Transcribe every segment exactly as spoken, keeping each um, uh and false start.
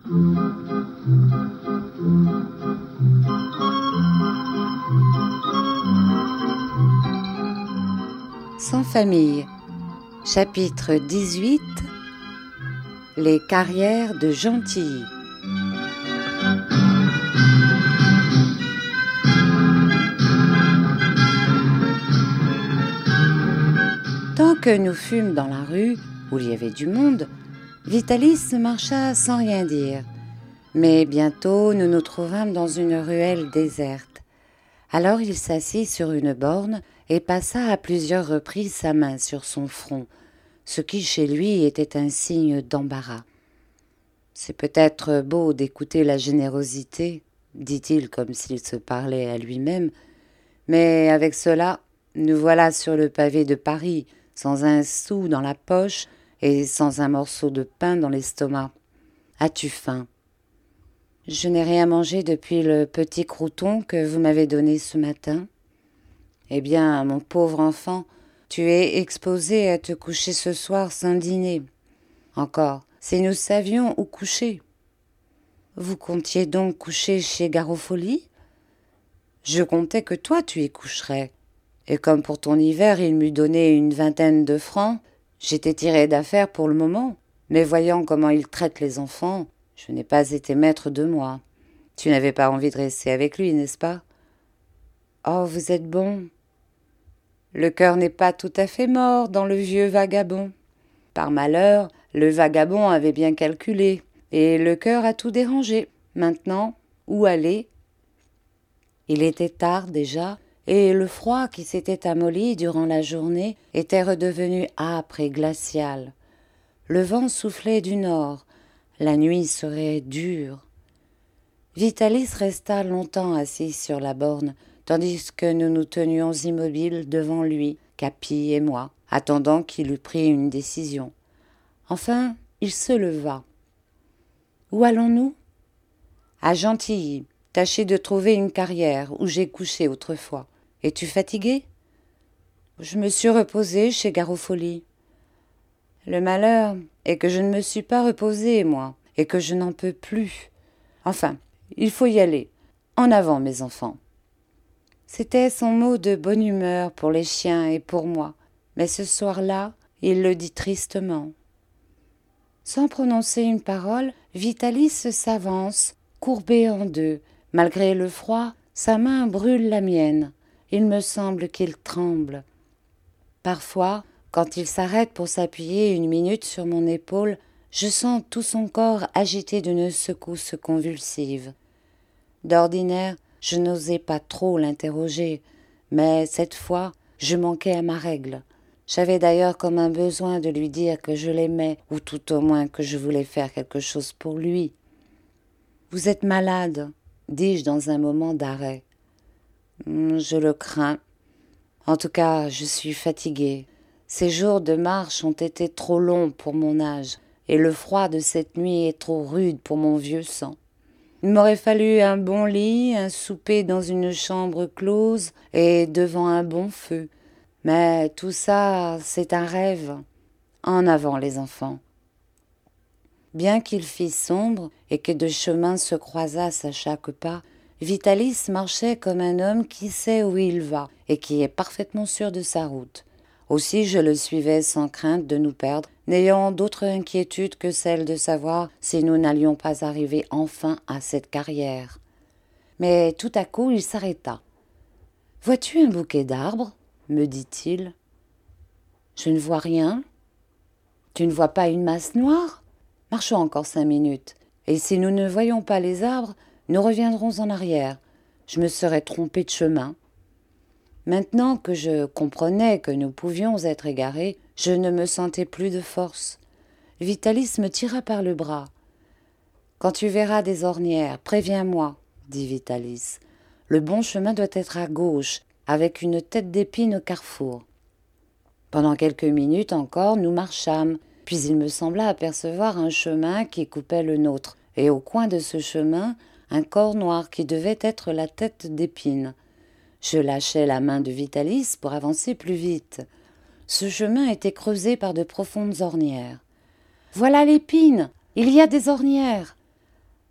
Sans famille, chapitre dix-huit. Les carrières de Gentilly. Tant que nous fûmes dans la rue, où il y avait du monde, Vitalis marcha sans rien dire. Mais bientôt, nous nous trouvâmes dans une ruelle déserte. Alors il s'assit sur une borne et passa à plusieurs reprises sa main sur son front, ce qui chez lui était un signe d'embarras. « C'est peut-être beau d'écouter la générosité, dit-il comme s'il se parlait à lui-même, mais avec cela, nous voilà sur le pavé de Paris, sans un sou dans la poche et sans un morceau de pain dans l'estomac. As-tu faim ? Je n'ai rien mangé depuis le petit crouton que vous m'avez donné ce matin. Eh bien, mon pauvre enfant, tu es exposé à te coucher ce soir sans dîner. Encore, si nous savions où coucher. Vous comptiez donc coucher chez Garofoli ? Je comptais que toi tu y coucherais. Et comme pour ton hiver il m'eût donné une vingtaine de francs, j'étais tiré d'affaire pour le moment. Mais voyant comment il traite les enfants, je n'ai pas été maître de moi. Tu n'avais pas envie de rester avec lui, n'est-ce pas ? Oh, vous êtes bon. Le cœur n'est pas tout à fait mort dans le vieux vagabond. Par malheur, le vagabond avait bien calculé, et le cœur a tout dérangé. Maintenant, où aller ? Il était tard déjà, et le froid qui s'était amolli durant la journée était redevenu âpre et glacial. Le vent soufflait du nord, la nuit serait dure. Vitalis resta longtemps assis sur la borne, tandis que nous nous tenions immobiles devant lui, Capi et moi, attendant qu'il eût pris une décision. Enfin, il se leva. « Où allons-nous ? » ?»« À Gentilly. Tâchez de trouver une carrière où j'ai couché autrefois. Es-tu fatigué ? Je me suis reposé chez Garofoli. Le malheur est que je ne me suis pas reposé, moi, et que je n'en peux plus. Enfin, il faut y aller. En avant, mes enfants. C'était son mot de bonne humeur pour les chiens et pour moi, mais ce soir-là, il le dit tristement. Sans prononcer une parole, Vitalis s'avance, courbé en deux. Malgré le froid, sa main brûle la mienne. Il me semble qu'il tremble. Parfois, quand il s'arrête pour s'appuyer une minute sur mon épaule, je sens tout son corps agité d'une secousse convulsive. D'ordinaire, je n'osais pas trop l'interroger, mais cette fois, je manquais à ma règle. J'avais d'ailleurs comme un besoin de lui dire que je l'aimais, ou tout au moins que je voulais faire quelque chose pour lui. « Vous êtes malade ?» dis-je dans un moment d'arrêt. « Je le crains. En tout cas, je suis fatiguée. Ces jours de marche ont été trop longs pour mon âge, et le froid de cette nuit est trop rude pour mon vieux sang. Il m'aurait fallu un bon lit, un souper dans une chambre close et devant un bon feu. Mais tout ça, c'est un rêve. En avant, les enfants. » Bien qu'il fît sombre et que deux chemins se croisassent à chaque pas, Vitalis marchait comme un homme qui sait où il va et qui est parfaitement sûr de sa route. Aussi je le suivais sans crainte de nous perdre, n'ayant d'autre inquiétude que celle de savoir si nous n'allions pas arriver enfin à cette carrière. Mais tout à coup il s'arrêta. « Vois-tu un bouquet d'arbres ?» me dit-il. « Je ne vois rien. »« Tu ne vois pas une masse noire ? Marchons encore cinq minutes, et si nous ne voyons pas les arbres, nous reviendrons en arrière. Je me serais trompé de chemin. » Maintenant que je comprenais que nous pouvions être égarés, je ne me sentais plus de force. Vitalis me tira par le bras. « Quand tu verras des ornières, préviens-moi, » dit Vitalis. « Le bon chemin doit être à gauche, avec une tête d'épine au carrefour. » Pendant quelques minutes encore, nous marchâmes, puis il me sembla apercevoir un chemin qui coupait le nôtre, et au coin de ce chemin, un corps noir qui devait être la tête d'épine. Je lâchai la main de Vitalis pour avancer plus vite. Ce chemin était creusé par de profondes ornières. « Voilà l'épine ! Il y a des ornières !»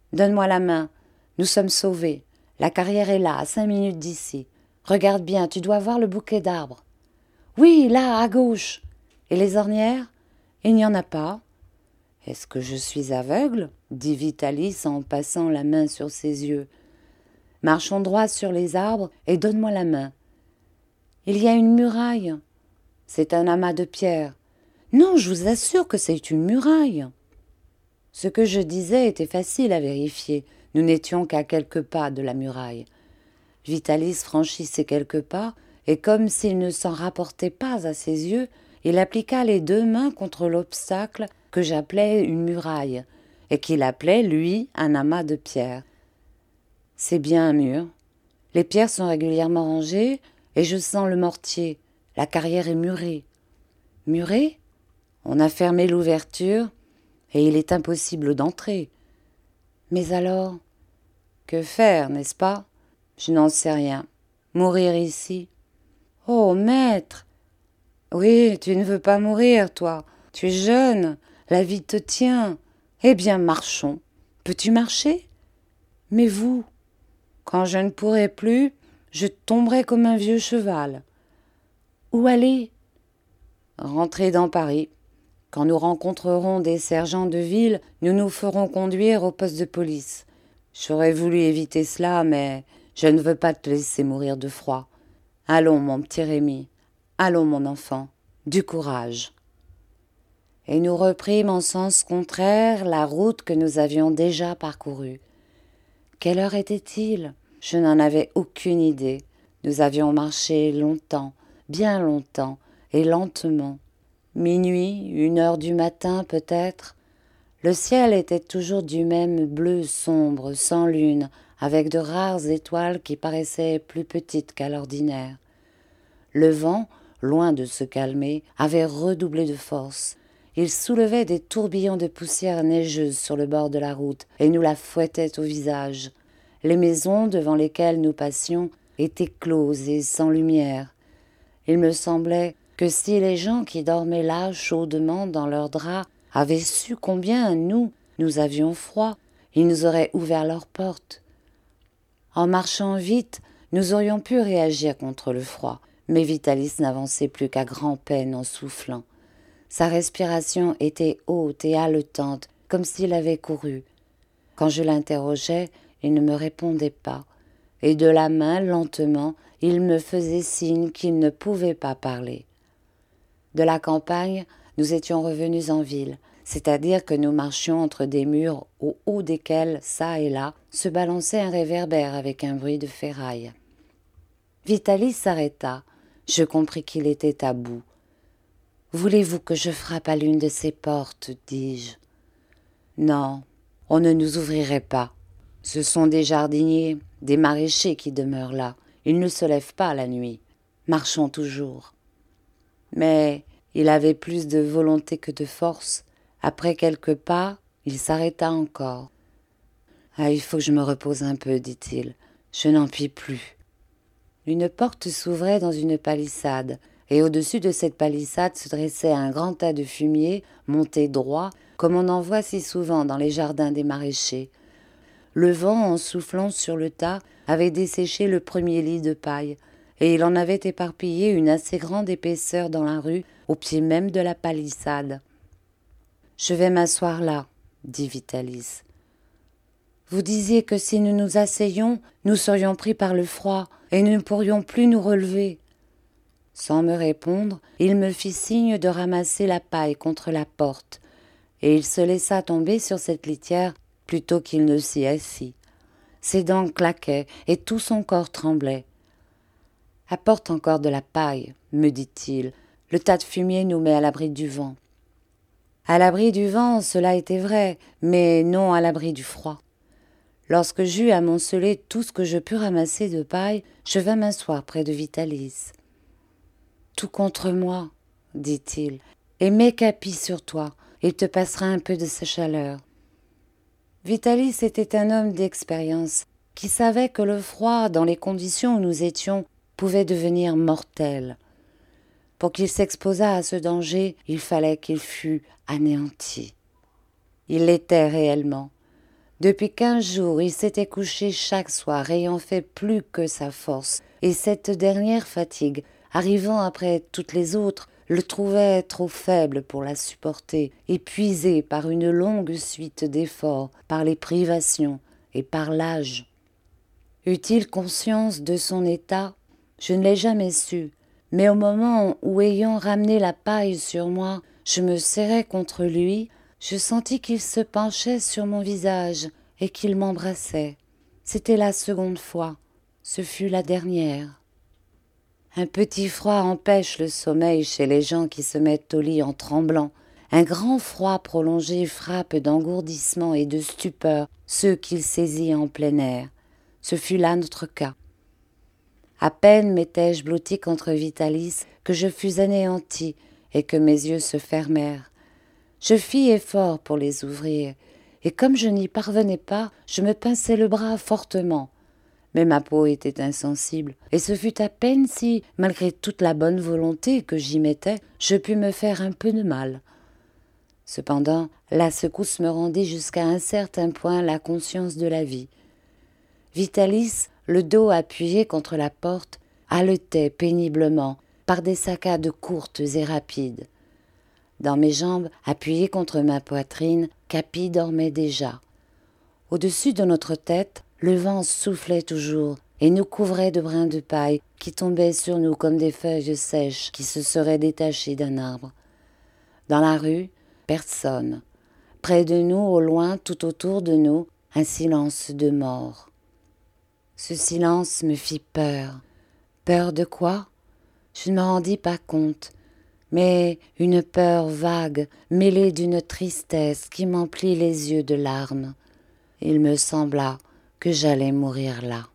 Donne-moi la main. Nous sommes sauvés. La carrière est là, à cinq minutes d'ici. Regarde bien, tu dois voir le bouquet d'arbres. Oui, là, à gauche. Et les ornières? Il n'y en a pas. Est-ce que je suis aveugle? Dit Vitalis en passant la main sur ses yeux. Marchons droit sur les arbres et donne-moi la main. Il y a une muraille. C'est un amas de pierres. Non, je vous assure que c'est une muraille. Ce que je disais était facile à vérifier. Nous n'étions qu'à quelques pas de la muraille. Vitalis franchit ces quelques pas, et comme s'il ne s'en rapportait pas à ses yeux, il appliqua les deux mains contre l'obstacle que j'appelais une muraille, et qu'il appelait, lui, un amas de pierres. C'est bien un mur. Les pierres sont régulièrement rangées, et je sens le mortier. La carrière est murée. Murée? On a fermé l'ouverture, et il est impossible d'entrer. Mais alors, que faire, n'est-ce pas? Je n'en sais rien. Mourir ici? Oh, maître! Oui, tu ne veux pas mourir, toi. Tu es jeune, la vie te tient. Eh bien, marchons. Peux-tu marcher? Mais vous, quand je ne pourrai plus, je tomberai comme un vieux cheval. Où aller? Rentrer dans Paris. Quand nous rencontrerons des sergents de ville, nous nous ferons conduire au poste de police. J'aurais voulu éviter cela, mais je ne veux pas te laisser mourir de froid. Allons, mon petit Rémi. Allons, mon enfant. Du courage. Et nous reprîmes en sens contraire la route que nous avions déjà parcourue. Quelle heure était-il? Je n'en avais aucune idée. Nous avions marché longtemps, bien longtemps, et lentement. Minuit, une heure du matin peut-être. Le ciel était toujours du même bleu sombre, sans lune, avec de rares étoiles qui paraissaient plus petites qu'à l'ordinaire. Le vent, loin de se calmer, avait redoublé de force. Il soulevait des tourbillons de poussière neigeuse sur le bord de la route et nous la fouettait au visage. Les maisons devant lesquelles nous passions étaient closes et sans lumière. Il me semblait que si les gens qui dormaient là chaudement dans leurs draps avaient su combien, nous, nous avions froid, ils nous auraient ouvert leurs portes. En marchant vite, nous aurions pu réagir contre le froid, mais Vitalis n'avançait plus qu'à grand-peine en soufflant. Sa respiration était haute et haletante, comme s'il avait couru. Quand je l'interrogeais, il ne me répondait pas, et de la main, lentement, il me faisait signe qu'il ne pouvait pas parler. De la campagne, nous étions revenus en ville, c'est-à-dire que nous marchions entre des murs au haut desquels, çà et là, se balançait un réverbère avec un bruit de ferraille. Vitalis s'arrêta. Je compris qu'il était à bout. « Voulez-vous que je frappe à l'une de ces portes ?» dis-je. « Non, on ne nous ouvrirait pas. Ce sont des jardiniers, des maraîchers qui demeurent là. Ils ne se lèvent pas la nuit. Marchons toujours. » Mais il avait plus de volonté que de force. Après quelques pas, il s'arrêta encore. « Ah, il faut que je me repose un peu, dit-il. Je n'en puis plus. » Une porte s'ouvrait dans une palissade, et au-dessus de cette palissade se dressait un grand tas de fumier, monté droit, comme on en voit si souvent dans les jardins des maraîchers. Le vent, en soufflant sur le tas, avait desséché le premier lit de paille, et il en avait éparpillé une assez grande épaisseur dans la rue, au pied même de la palissade. « Je vais m'asseoir là, » dit Vitalis. « Vous disiez que si nous nous asseyions, nous serions pris par le froid, et nous ne pourrions plus nous relever. » Sans me répondre, il me fit signe de ramasser la paille contre la porte, et il se laissa tomber sur cette litière plutôt qu'il ne s'y assit. Ses dents claquaient et tout son corps tremblait. « Apporte encore de la paille, » me dit-il. « Le tas de fumier nous met à l'abri du vent. » À l'abri du vent, cela était vrai, mais non à l'abri du froid. Lorsque j'eus amoncelé tout ce que je pus ramasser de paille, je vins m'asseoir près de Vitalis. « Tout contre moi, » dit-il, « et mets Capi sur toi, il te passera un peu de sa chaleur. » Vitalis était un homme d'expérience, qui savait que le froid, dans les conditions où nous étions, pouvait devenir mortel. Pour qu'il s'exposât à ce danger, il fallait qu'il fût anéanti. Il l'était réellement. Depuis quinze jours, il s'était couché chaque soir, ayant fait plus que sa force, et cette dernière fatigue, arrivant après toutes les autres, le trouvait trop faible pour la supporter, épuisé par une longue suite d'efforts, par les privations et par l'âge. Eut-il conscience de son état? Je ne l'ai jamais su, mais au moment où, ayant ramené la paille sur moi, je me serrais contre lui, je sentis qu'il se penchait sur mon visage et qu'il m'embrassait. C'était la seconde fois, ce fut la dernière. Un petit froid empêche le sommeil chez les gens qui se mettent au lit en tremblant. Un grand froid prolongé frappe d'engourdissement et de stupeur ceux qu'il saisit en plein air. Ce fut là notre cas. À peine m'étais-je blotti contre Vitalis que je fus anéanti et que mes yeux se fermèrent. Je fis effort pour les ouvrir, et comme je n'y parvenais pas, je me pinçai le bras fortement. Mais ma peau était insensible, et ce fut à peine si, malgré toute la bonne volonté que j'y mettais, je pus me faire un peu de mal. Cependant, la secousse me rendit jusqu'à un certain point la conscience de la vie. Vitalis, le dos appuyé contre la porte, haletait péniblement, par des saccades courtes et rapides. Dans mes jambes, appuyées contre ma poitrine, Capi dormait déjà. Au-dessus de notre tête, le vent soufflait toujours et nous couvrait de brins de paille qui tombaient sur nous comme des feuilles sèches qui se seraient détachées d'un arbre. Dans la rue, personne. Près de nous, au loin, tout autour de nous, un silence de mort. Ce silence me fit peur. Peur de quoi? Je ne me rendis pas compte, mais une peur vague, mêlée d'une tristesse qui m'emplit les yeux de larmes. Il me sembla que j'allais mourir là.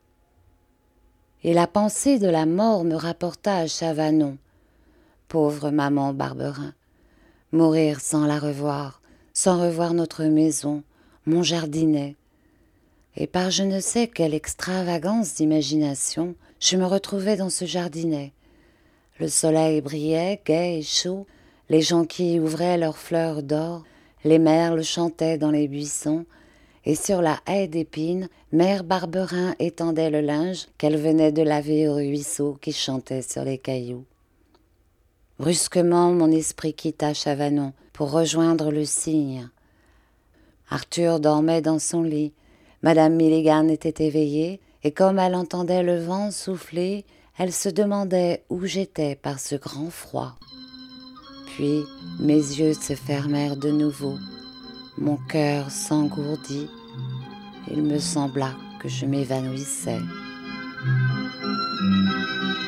Et la pensée de la mort me rapporta à Chavanon. Pauvre maman Barberin, mourir sans la revoir, sans revoir notre maison, mon jardinet. Et par je ne sais quelle extravagance d'imagination, je me retrouvais dans ce jardinet. Le soleil brillait, gai et chaud, les jonquilles ouvraient leurs fleurs d'or, les merles chantaient dans les buissons, et sur la haie d'épines, mère Barberin étendait le linge qu'elle venait de laver au ruisseau qui chantait sur les cailloux. Brusquement, mon esprit quitta Chavanon pour rejoindre le cygne. Arthur dormait dans son lit, Madame Milligan était éveillée, et comme elle entendait le vent souffler, elle se demandait où j'étais par ce grand froid. Puis mes yeux se fermèrent de nouveau, mon cœur s'engourdit, il me sembla que je m'évanouissais.